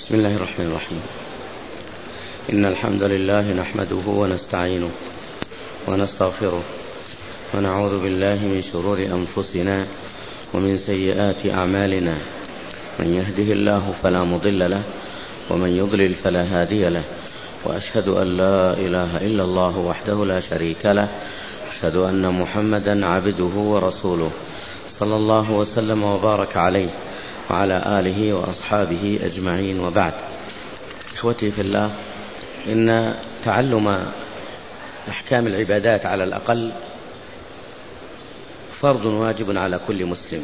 بسم الله الرحمن الرحيم. إن الحمد لله نحمده ونستعينه ونستغفره ونعوذ بالله من شرور أنفسنا ومن سيئات أعمالنا، من يهده الله فلا مضل له ومن يضلل فلا هادي له، وأشهد أن لا إله إلا الله وحده لا شريك له، أشهد أن محمدا عبده ورسوله صلى الله وسلم وبارك عليه وعلى آله وأصحابه أجمعين، وبعد. إخوتي في الله، إن تعلم أحكام العبادات على الأقل فرض واجب على كل مسلم،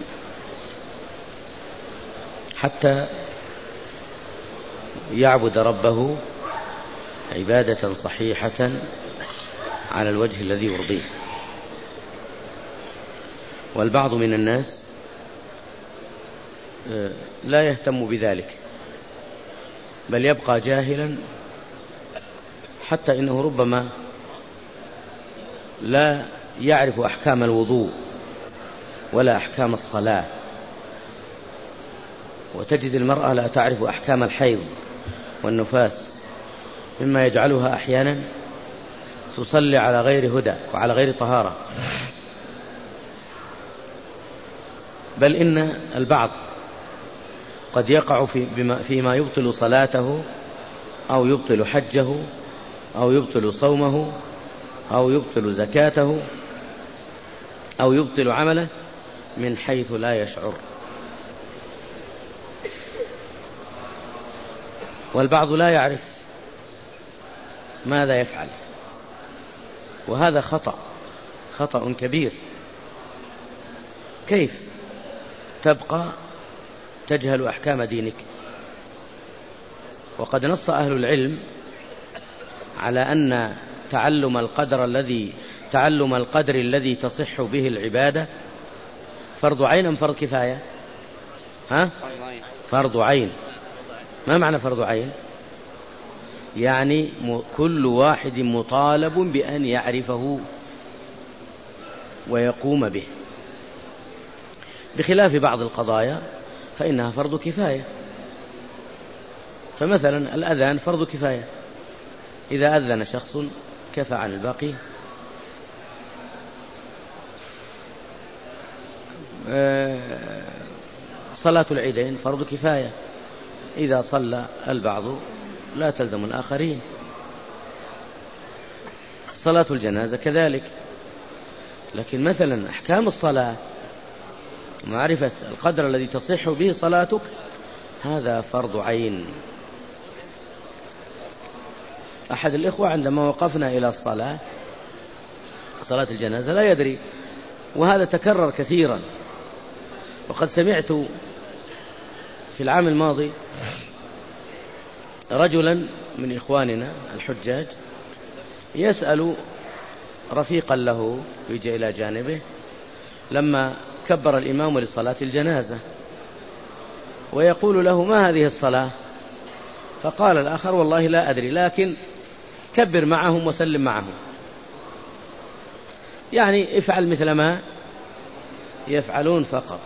حتى يعبد ربه عبادة صحيحة على الوجه الذي يرضيه. والبعض من الناس لا يهتم بذلك، بل يبقى جاهلا، حتى إنه ربما لا يعرف أحكام الوضوء ولا أحكام الصلاة، وتجد المرأة لا تعرف أحكام الحيض والنفاس، مما يجعلها أحيانا تصلي على غير هدى وعلى غير طهارة. بل إن البعض قد يقع فيما يبطل صلاته أو يبطل حجه أو يبطل صومه أو يبطل زكاته أو يبطل عمله من حيث لا يشعر. والبعض لا يعرف ماذا يفعل، وهذا خطأ كبير. كيف تبقى تجهل أحكام دينك؟ وقد نص أهل العلم على أن تعلم القدر الذي تصح به العبادة فرض عين أم فرض كفاية؟ فرض عين. ما معنى فرض عين؟ يعني كل واحد مطالب بأن يعرفه ويقوم به، بخلاف بعض القضايا فإنها فرض كفاية. فمثلا الأذان فرض كفاية، إذا أذن شخص كفى عن الباقي. صلاة العيدين فرض كفاية، إذا صلى البعض لا تلزم الآخرين. صلاة الجنازة كذلك. لكن مثلا أحكام الصلاة، معرفة القدر الذي تصح به صلاتك، هذا فرض عين. أحد الإخوة عندما وقفنا إلى صلاة الجنازة لا يدري، وهذا تكرر كثيرا. وقد سمعت في العام الماضي رجلا من إخواننا الحجاج يسأل رفيقا له يجي إلى جانبه لما كبر الإمام لصلاة الجنازة، ويقول له: ما هذه الصلاة؟ فقال الآخر: والله لا أدري، لكن كبر معهم وسلم معهم، يعني افعل مثل ما يفعلون فقط.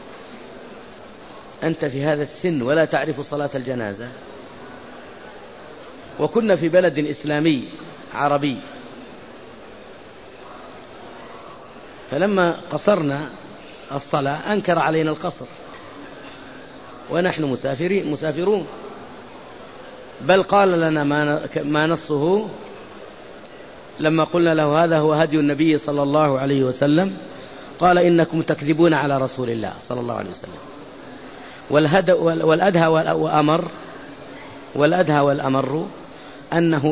أنت في هذا السن ولا تعرف صلاة الجنازة؟ وكنا في بلد إسلامي عربي، فلما قصرنا الصلاة أنكر علينا القصر، ونحن مسافرون. بل قال لنا ما نصه لما قلنا له هذا هو هدي النبي صلى الله عليه وسلم، قال: إنكم تكذبون على رسول الله صلى الله عليه وسلم. والأدهى والأمر أنه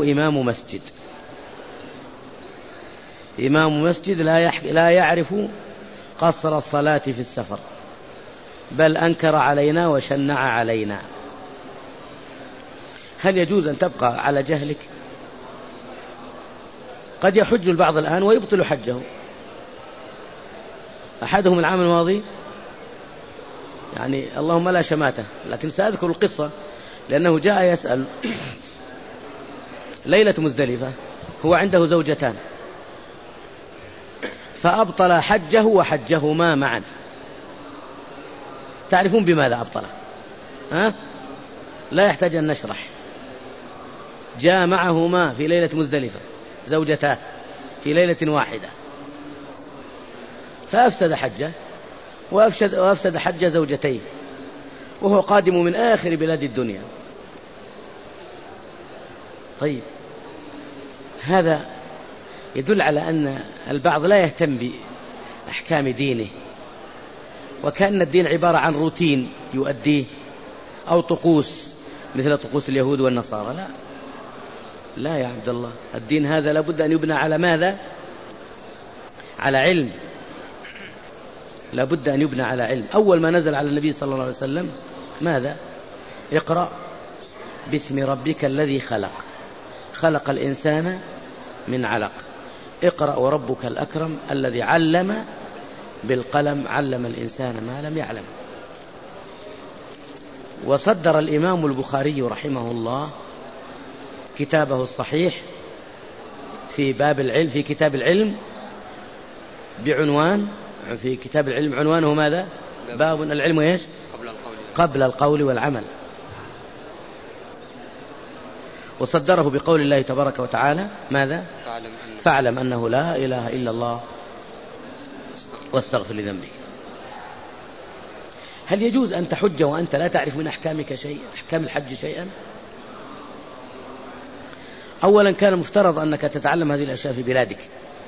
إمام مسجد لا يعرف قصر الصلاة في السفر، بل أنكر علينا وشنع علينا. هل يجوز أن تبقى على جهلك؟ قد يحج البعض الآن ويبطل حجه. أحدهم العام الماضي، يعني اللهم لا شماته، لكن سأذكر القصة لأنه جاء يسأل ليلة مزدلفة، هو عنده زوجتان، فأبطل حجه وحجهما معا. تعرفون بماذا أبطله؟ لا يحتاج أن نشرح. جاء معهما في ليلة مزدلفة زوجتاه في ليلة واحدة، فأفسد حجه وأفسد حج زوجتيه، وهو قادم من آخر بلاد الدنيا. طيب، هذا يدل على أن البعض لا يهتم بأحكام دينه، وكأن الدين عبارة عن روتين يؤديه أو طقوس مثل طقوس اليهود والنصارى. لا يا عبد الله، الدين هذا لابد أن يبنى على ماذا؟ على علم. لابد أن يبنى على علم. أول ما نزل على النبي صلى الله عليه وسلم ماذا؟ اقرأ باسم ربك الذي خلق، خلق الإنسان من علق، اقرأ وربك الأكرم الذي علم بالقلم، علم الإنسان ما لم يعلم. وصدر الإمام البخاري رحمه الله كتابه الصحيح في باب العلم، في كتاب العلم بعنوان، في كتاب العلم عنوانه ماذا؟ باب العلم ايش؟ قبل القول والعمل. وصدره بقول الله تبارك وتعالى ماذا؟ فاعلم أنه لا إله إلا الله واستغفر لذنبك. هل يجوز أن تحج وأنت لا تعرف من أحكامك شيء، أحكام الحج شيئا؟ أولا كان المفترض أنك تتعلم هذه الأشياء في بلادك.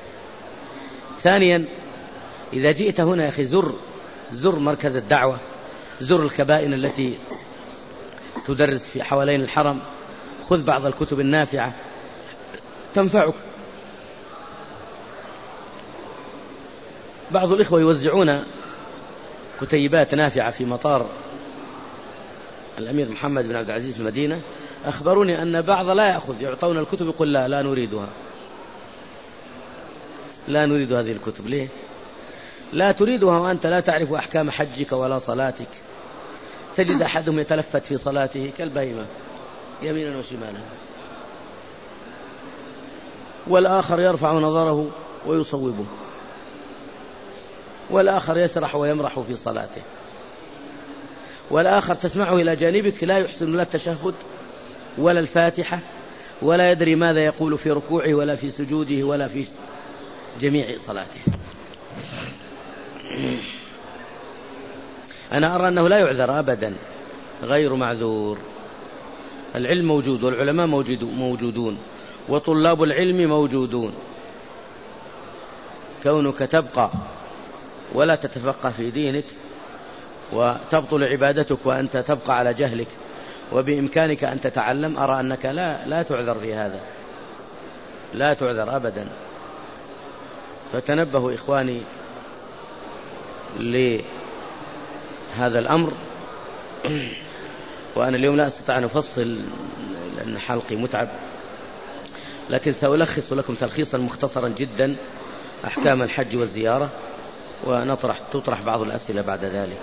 ثانيا إذا جئت هنا يا أخي زر مركز الدعوة، زر الكبائن التي تدرس في حوالين الحرم، خذ بعض الكتب النافعة تنفعك. بعض الإخوة يوزعون كتيبات نافعة في مطار الأمير محمد بن عبد العزيز في المدينة، أخبروني أن بعض لا يأخذ، يعطون الكتب يقول لا نريدها، لا نريد هذه الكتب. ليه؟ لا تريدها وأنت لا تعرف أحكام حجك ولا صلاتك. تجد أحدهم يتلفت في صلاته كالبهيمة يمينا وشمالا، والآخر يرفع نظره ويصوبه، والآخر يسرح ويمرح في صلاته، والآخر تسمعه إلى جانبك لا يحسن لا التشهد ولا الفاتحة، ولا يدري ماذا يقول في ركوعه ولا في سجوده ولا في جميع صلاته. أنا أرى أنه لا يعذر أبدا، غير معذور. العلم موجود والعلماء موجودون وطلاب العلم موجودون. كونك تبقى ولا تتفقه في دينك وتبطل عبادتك وأنت تبقى على جهلك وبإمكانك أن تتعلم، أرى أنك لا تعذر في هذا، لا تعذر أبدا. فتنبهوا إخواني لهذا الأمر. وأنا اليوم لا أستطيع أن أفصل لأن حلقي متعب، لكن سألخص لكم تلخيصا مختصرا جدا أحكام الحج والزيارة، وتطرح بعض الأسئلة بعد ذلك.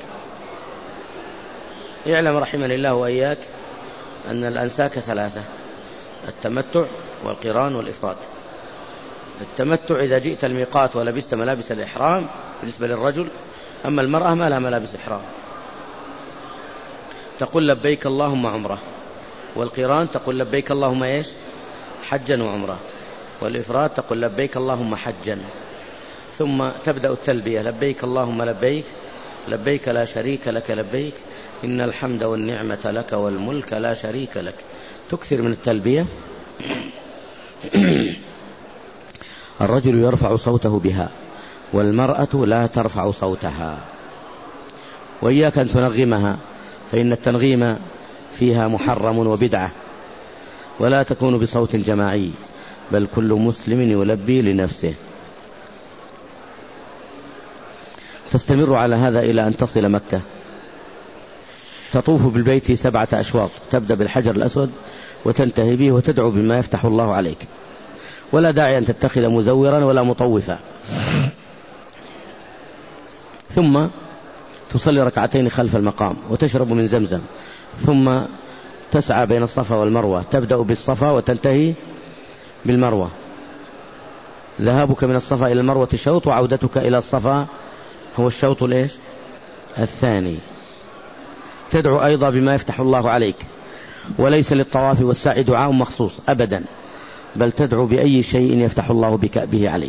اعلم رحمني الله وإياك أن الأنساك ثلاثة: التمتع والقران والإفراد. التمتع إذا جئت الميقات ولبست ملابس الإحرام بالنسبة للرجل، أما المرأة ما لها ملابس إحرام تقول لبيك اللهم عمرة، والقران تقول لبيك اللهم إيش؟ حجا وعمرة، والإفراد تقول لبيك اللهم حجا. ثم تبدأ التلبية: لبيك اللهم لبيك، لبيك لا شريك لك لبيك، إن الحمد والنعمة لك والملك لا شريك لك. تكثر من التلبية. الرجل يرفع صوته بها والمرأة لا ترفع صوتها، وإياك أن تنغمها، فإن التنغيم فيها محرم وبدعة، ولا تكون بصوت جماعي، بل كل مسلم يلبي لنفسه. تستمر على هذا إلى أن تصل مكة. تطوف بالبيت 7 أشواط، تبدأ بالحجر الأسود وتنتهي به، وتدعو بما يفتح الله عليك، ولا داعي أن تتخذ مزورا ولا مطوفا. ثم تصلي ركعتين خلف المقام وتشرب من زمزم، ثم تسعى بين الصفا والمروة، تبدأ بالصفا وتنتهي بالمروة. ذهابك من الصفا إلى المروة شوط، وعودتك إلى الصفا هو الشوط الثاني. تدعو أيضا بما يفتح الله عليك، وليس للطواف والسعي دعاء مخصوص أبدا، بل تدعو بأي شيء يفتح الله بك به عليك.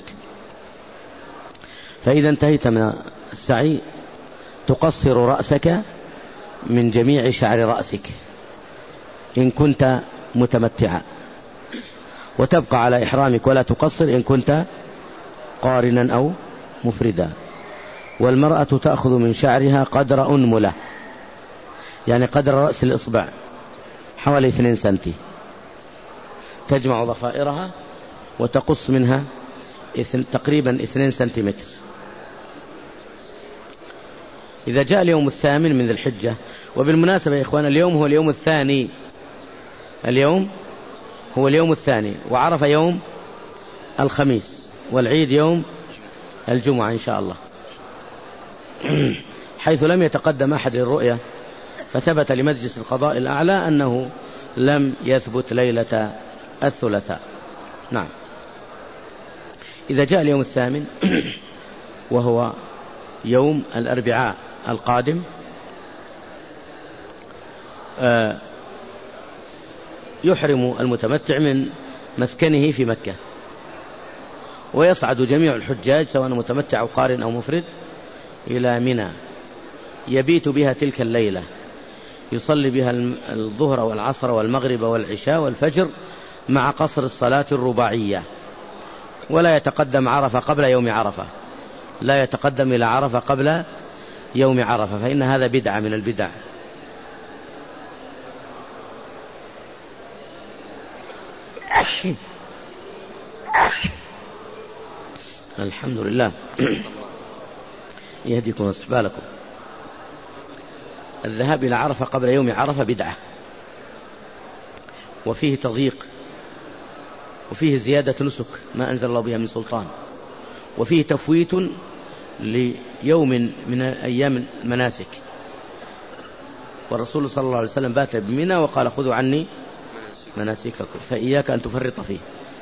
فإذا انتهيت من السعي تقصر رأسك من جميع شعر رأسك إن كنت متمتعا، وتبقى على إحرامك ولا تقصر إن كنت قارنا أو مفردا. والمرأة تأخذ من شعرها قدر أنملة، يعني قدر رأس الإصبع، حوالي 2 سنتي، تجمع ضفائرها وتقص منها تقريبا 2 سنتيمتر. إذا جاء اليوم 8 من ذي الحجة، وبالمناسبة يا إخوان اليوم هو اليوم الثاني، اليوم هو اليوم الثاني، وعرفة يوم الخميس، والعيد يوم الجمعة إن شاء الله، حيث لم يتقدم أحد للرؤية، فثبت لمجلس القضاء الأعلى أنه لم يثبت ليلة الثلاثاء. نعم. إذا جاء اليوم 8 وهو يوم الأربعاء القادم، يحرم المتمتع من مسكنه في مكة، ويصعد جميع الحجاج سواء متمتع أو قارن أو مفرد إلى منى، يبيت بها تلك الليلة، يصلي بها الظهر والعصر والمغرب والعشاء والفجر مع قصر الصلاة الرباعية، ولا يتقدم عرفة قبل يوم عرفة، لا يتقدم إلى عرفة قبل يوم عرفة، فإن هذا بدعة من البدع. الحمد لله يهديكم ويصلح بالكم. الذهاب إلى عرفة قبل يوم عرفة بدعة، وفيه تضييق، وفيه زيادة نسك ما أنزل الله بها من سلطان، وفيه تفويت ليوم من أيام المناسك. والرسول صلى الله عليه وسلم بات بمنى وقال خذوا عني مناسككم، فإياك أن تفرط فيه.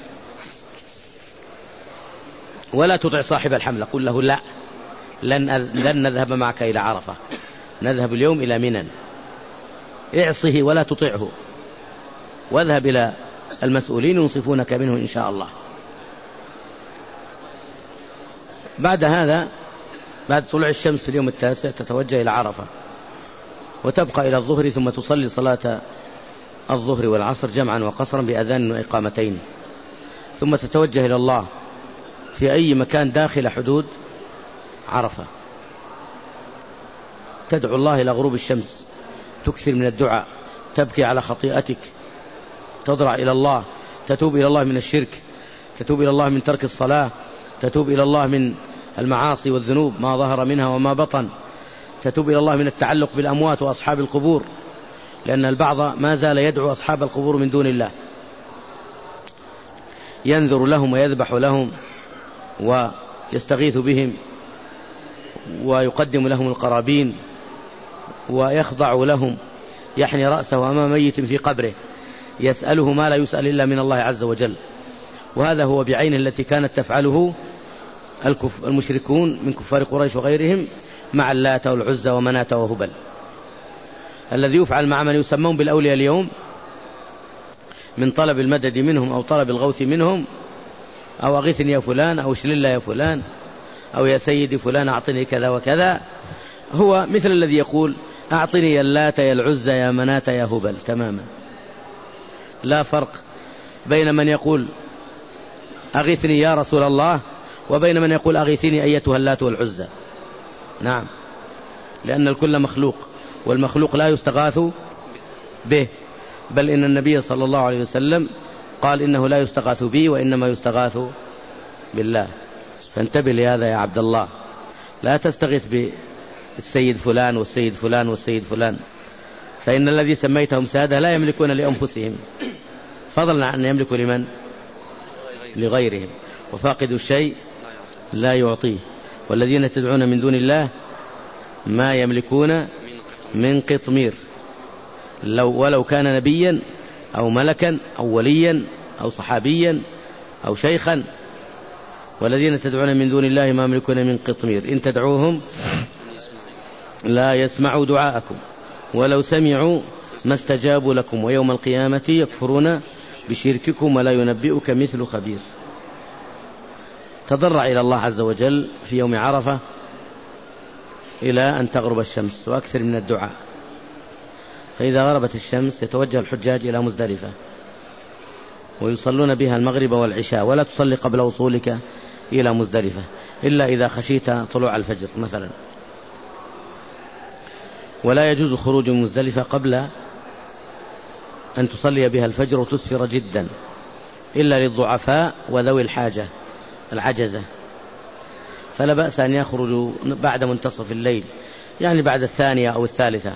ولا تطع صاحب الحمل، قل له لا، لن نذهب معك إلى عرفة، نذهب اليوم إلى منى، اعصه ولا تطعه، واذهب إلى المسؤولين ينصفونك منه إن شاء الله. بعد هذا، بعد طلوع الشمس في اليوم 9 تتوجه إلى عرفة، وتبقى إلى الظهر، ثم تصلي صلاة الظهر والعصر جمعا وقصرا بأذان وإقامتين، ثم تتوجه إلى الله في أي مكان داخل حدود عرفة، تدعو الله إلى غروب الشمس، تكثر من الدعاء، تبكي على خطيئتك، تضرع إلى الله، تتوب إلى الله من الشرك، تتوب إلى الله من ترك الصلاة، تتوب إلى الله من المعاصي والذنوب ما ظهر منها وما بطن، تتوب إلى الله من التعلق بالأموات وأصحاب القبور، لأن البعض ما زال يدعو أصحاب القبور من دون الله، ينذر لهم ويذبح لهم ويستغيث بهم ويقدم لهم القرابين ويخضع لهم، يحني رأسه أمام ميت في قبره، يسأله ما لا يسأل إلا من الله عز وجل. وهذا هو بعينه التي كانت تفعله المشركون من كفار قريش وغيرهم مع اللات والعزى ومناة وهبل. الذي يفعل مع من يسمون بالأولياء اليوم من طلب المدد منهم أو طلب الغوث منهم، أو أغثني يا فلان، أو اشلل يا فلان، أو يا سيدي فلان أعطني كذا وكذا، هو مثل الذي يقول أعطني يا اللات يا العزى يا مناة يا هبل تماما. لا فرق بين من يقول أغثني يا رسول الله وبين من يقول أغثني أيتها اللات والعزى. نعم، لأن الكل مخلوق، والمخلوق لا يستغاث به، بل إن النبي صلى الله عليه وسلم قال إنه لا يستغاث بي وإنما يستغاث بالله. فانتبه لهذا يا عبد الله، لا تستغيث بالسيد فلان والسيد فلان والسيد فلان، فإن الذي سميتهم سادة لا يملكون لأنفسهم، فضلا عن أن يملكوا لمن؟ لغيرهم. وفاقد الشيء لا يعطيه، والذين تدعون من دون الله ما يملكون من قطمير، ولو كان نبيا أو ملكا أو وليا أو صحابيا أو شيخا. والذين تدعون من دون الله ما يملكون من قطمير، إن تدعوهم لا يسمعوا دعاءكم ولو سمعوا ما استجابوا لكم ويوم القيامة يكفرون بشرككم ولا ينبئك مثل خبير. تضرع إلى الله عز وجل في يوم عرفة إلى أن تغرب الشمس، وأكثر من الدعاء. فإذا غربت الشمس يتوجه الحجاج إلى مزدلفة ويصلون بها المغرب والعشاء، ولا تصلي قبل وصولك إلى مزدلفة إلا إذا خشيت طلوع الفجر مثلا. ولا يجوز خروج من مزدلفة قبل أن تصلي بها الفجر وتسفر جدا، إلا للضعفاء وذوي الحاجة العجزة، فلا بأس أن يخرجوا بعد منتصف الليل، يعني بعد 2 أو 3،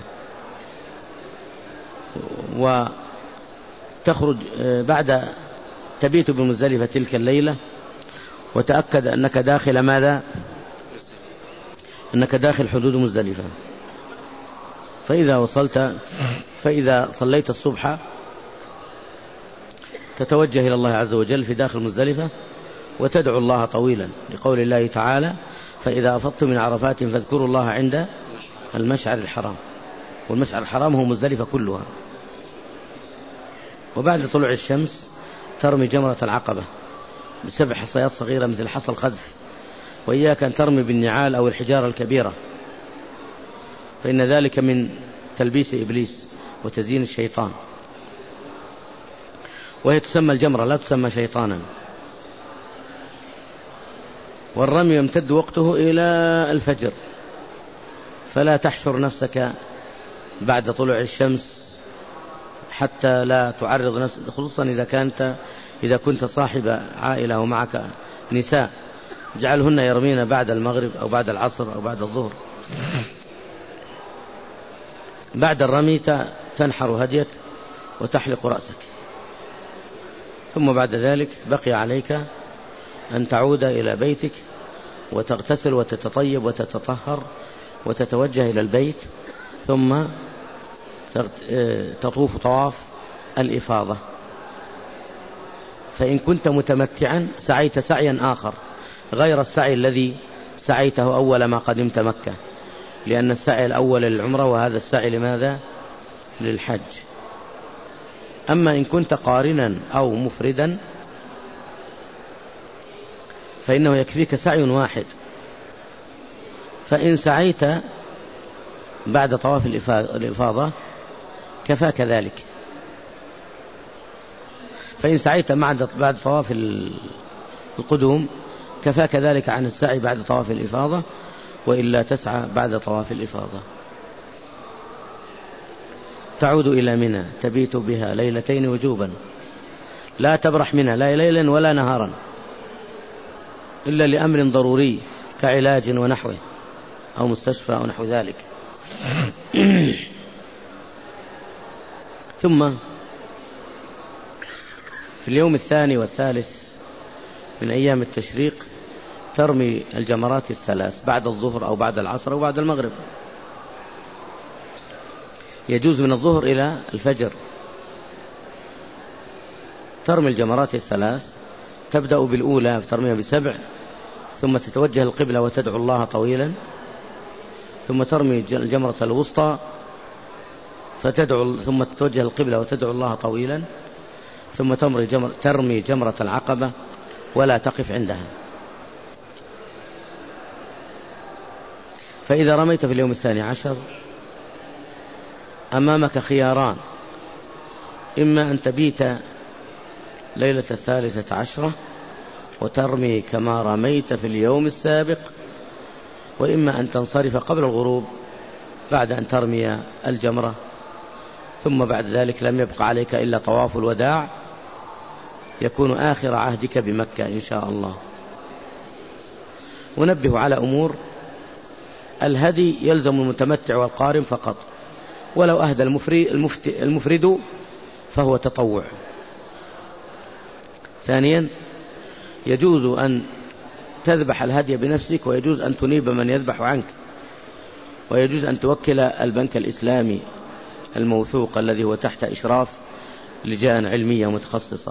وتخرج بعد تبيت بمزدلفة تلك الليلة، وتأكد أنك داخل ماذا؟ أنك داخل حدود مزدلفة. فإذا صليت الصبح تتوجه إلى الله عز وجل في داخل مزدلفة وتدعو الله طويلا، لقول الله تعالى: فإذا أفضتم من عرفات فاذكروا الله عند المشعر الحرام. والمشعر الحرام هو مزدلفة كلها. وبعد طلوع الشمس ترمي جمرة العقبة ب7 حصيات صغيرة مثل حصى الخذف، وإياك أن ترمي بالنعال أو الحجارة الكبيرة، فإن ذلك من تلبيس إبليس وتزيين الشيطان، وهي تسمى الجمرة لا تسمى شيطانا. والرمي يمتد وقته إلى الفجر، فلا تحشر نفسك بعد طلوع الشمس حتى لا تعرض نفسك، خصوصا إذا كنت صاحب عائلة ومعك نساء، اجعلهن يرمين بعد المغرب أو بعد العصر أو بعد الظهر. بعد الرمي تنحر هديك وتحلق رأسك، ثم بعد ذلك بقي عليك أن تعود إلى بيتك وتغتسل وتتطيب وتتطهر وتتوجه إلى البيت، ثم تطوف طواف الإفاضة. فإن كنت متمتعا سعيت سعيا آخر غير السعي الذي سعيته أول ما قدمت مكة، لأن السعي الأول للعمرة، وهذا السعي لماذا؟ للحج. أما إن كنت قارنا أو مفردا فإنه يكفيك سعي واحد، فإن سعيت بعد طواف الإفاضة كفاك ذلك، فإن سعيت بعد طواف القدوم كفاك ذلك عن السعي بعد طواف الإفاضة، وإلا تسعى بعد طواف الإفاضة. تعود إلى منى تبيت بها 2 ليلة وجوبا، لا تبرح منها لا ليلا ولا نهارا إلا لأمر ضروري كعلاج ونحوه أو مستشفى أو نحو ذلك. ثم في اليوم 2 و3 من أيام التشريق ترمي الجمرات 3 بعد الظهر أو بعد العصر أو بعد المغرب. يجوز من الظهر إلى الفجر. ترمي الجمرات 3، تبدأ بالأولى فترميها ب7، ثم تتوجه القبلة وتدعو الله طويلا، ثم ترمي الجمرة الوسطى ثم تتوجه القبلة وتدعو الله طويلا، ثم ترمي جمرة العقبة ولا تقف عندها. فإذا رميت في اليوم 12 أمامك خياران: إما أن تبيت ليلة 13 وترمي كما رميت في اليوم السابق، وإما أن تنصرف قبل الغروب بعد أن ترمي الجمرة، ثم بعد ذلك لم يبق عليك إلا طواف الوداع يكون آخر عهدك بمكة إن شاء الله. ونبه على أمور: الهدي يلزم المتمتع والقارن فقط، ولو أهدى المفرد فهو تطوع. ثانيا، يجوز أن تذبح الهدي بنفسك، ويجوز أن تنيب من يذبح عنك، ويجوز أن توكل البنك الإسلامي الموثوق الذي هو تحت إشراف لجان علمية متخصصة.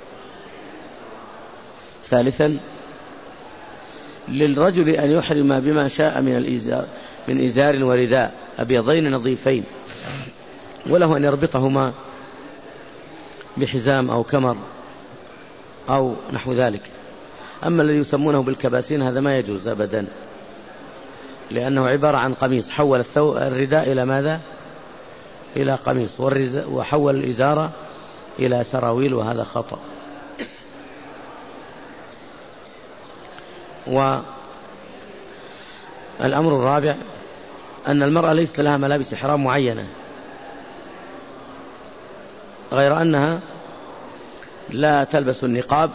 ثالثا، للرجل أن يحرم بما شاء من إزار ورداء أبيضين نظيفين وله أن يربطهما بحزام أو كمر أو نحو ذلك. أما الذي يسمونه بالكباسين هذا ما يجوز أبدا، لأنه عبارة عن قميص، حول الرداء إلى ماذا؟ إلى قميص، وحول الإزارة إلى سراويل، وهذا خطأ. والأمر الرابع أن المرأة ليست لها ملابس إحرام معينة، غير أنها لا تلبس النقاب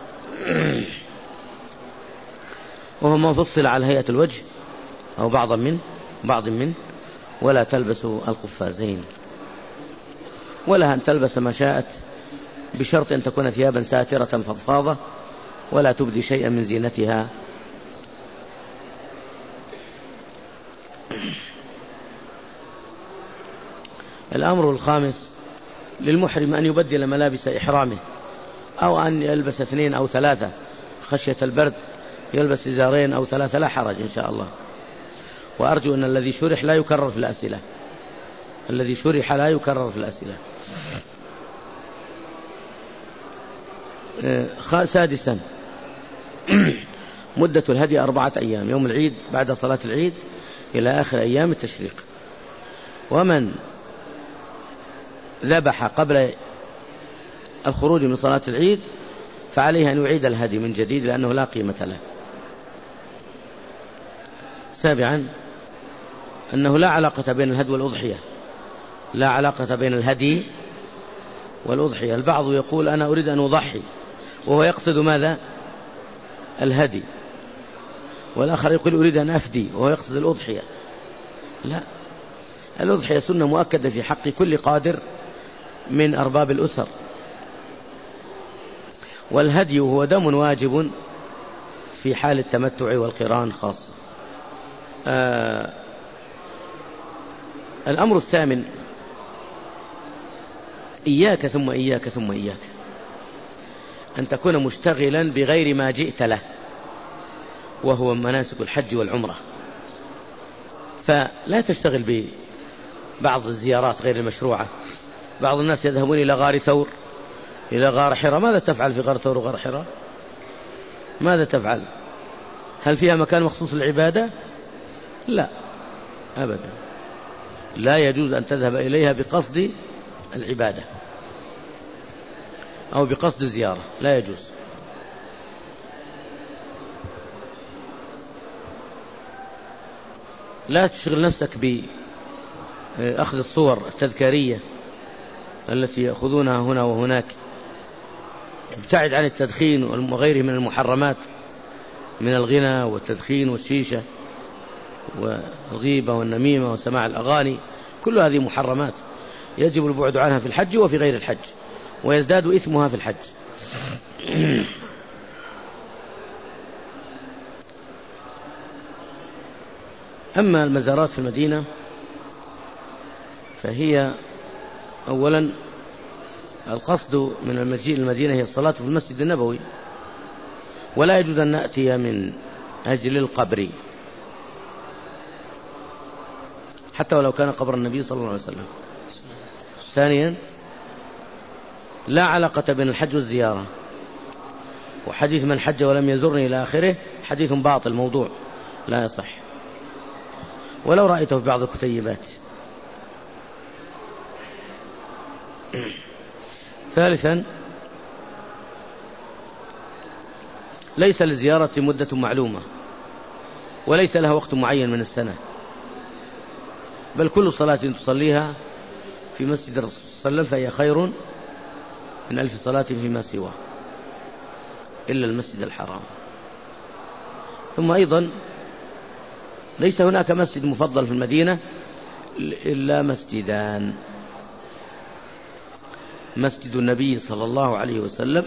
وهو ما فصل على هيئة الوجه أو بعض منه، ولا تلبس القفازين، ولها أن تلبس ما شاءت بشرط أن تكون ثيابا ساترة فضفاضة ولا تبدي شيئا من زينتها. الأمر الخامس للمحرم أن يبدل ملابس إحرامه، أو أن يلبس 2 أو 3 خشية البرد، يلبس إزارين أو 3 لا حرج إن شاء الله. وأرجو أن الذي شرح لا يكرر في الأسئلة، الذي شرح لا يكرر في الأسئلة. سادسا مدة الهدي 4 أيام، يوم العيد بعد صلاة العيد إلى آخر أيام التشريق. ومن ذبح قبل الخروج من صلاة العيد فعليه أن يعيد الهدي من جديد لأنه لا قيمة له. سابعا أنه لا علاقة بين الهدي والأضحية، لا علاقة بين الهدي والأضحية. البعض يقول أنا أريد أن أضحي وهو يقصد ماذا؟ الهدي، والآخر يقول أريد أن أفدي وهو يقصد الأضحية. لا، الأضحية سنة مؤكدة في حق كل قادر من أرباب الأسر، والهدي هو دم واجب في حال التمتع والقران خاصة. الأمر الثامن إياك ثم إياك ثم إياك أن تكون مشتغلا بغير ما جئت له، وهو مناسك الحج والعمرة. فلا تشتغل ببعض الزيارات غير المشروعة. بعض الناس يذهبون إلى غار ثور، إلى غار حراء. ماذا تفعل في غار ثور وغار حراء؟ ماذا تفعل؟ هل فيها مكان مخصوص للعبادة؟ لا أبدا، لا يجوز أن تذهب إليها بقصد العبادة أو بقصد الزيارة، لا يجوز. لا تشغل نفسك بأخذ الصور التذكارية التي يأخذونها هنا وهناك. ابتعد عن التدخين وغيره من المحرمات، من الغنى والتدخين والشيشة والغيبة والنميمة وسماع الأغاني، كل هذه محرمات يجب البعد عنها في الحج وفي غير الحج، ويزداد إثمها في الحج. أما المزارات في المدينة فهي أولا القصد من المجيء المدينة هي الصلاة في المسجد النبوي، ولا يجوز أن نأتي من أجل القبر حتى ولو كان قبر النبي صلى الله عليه وسلم. ثانيا لا علاقة بين الحج والزيارة، وحديث من حج ولم يزرني إلى آخره حديث باطل موضوع لا يصح، ولو رأيته في بعض الكتيبات. ثالثا ليس للزيارة مدة معلومة، وليس لها وقت معين من السنة، بل كل صلاة تصليها في مسجد الرسول صلى الله عليه وسلم فهي خير من 1000 صلاة فيما سواه إلا المسجد الحرام. ثم أيضا ليس هناك مسجد مفضل في المدينة إلا مسجدان: مسجد النبي صلى الله عليه وسلم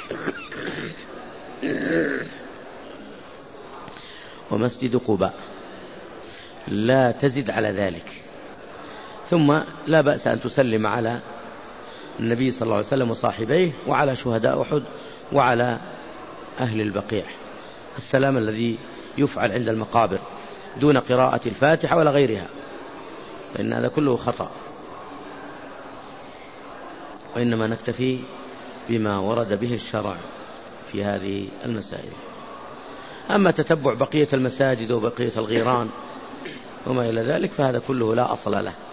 ومسجد قباء، لا تزد على ذلك. ثم لا بأس أن تسلم على النبي صلى الله عليه وسلم وصاحبيه وعلى شهداء أحد وعلى أهل البقيع السلام الذي يفعل عند المقابر دون قراءة الفاتحة ولا غيرها، فإن هذا كله خطأ. وإنما نكتفي بما ورد به الشرع في هذه المسائل. أما تتبع بقية المساجد وبقية الغيران وما إلى ذلك فهذا كله لا أصل له.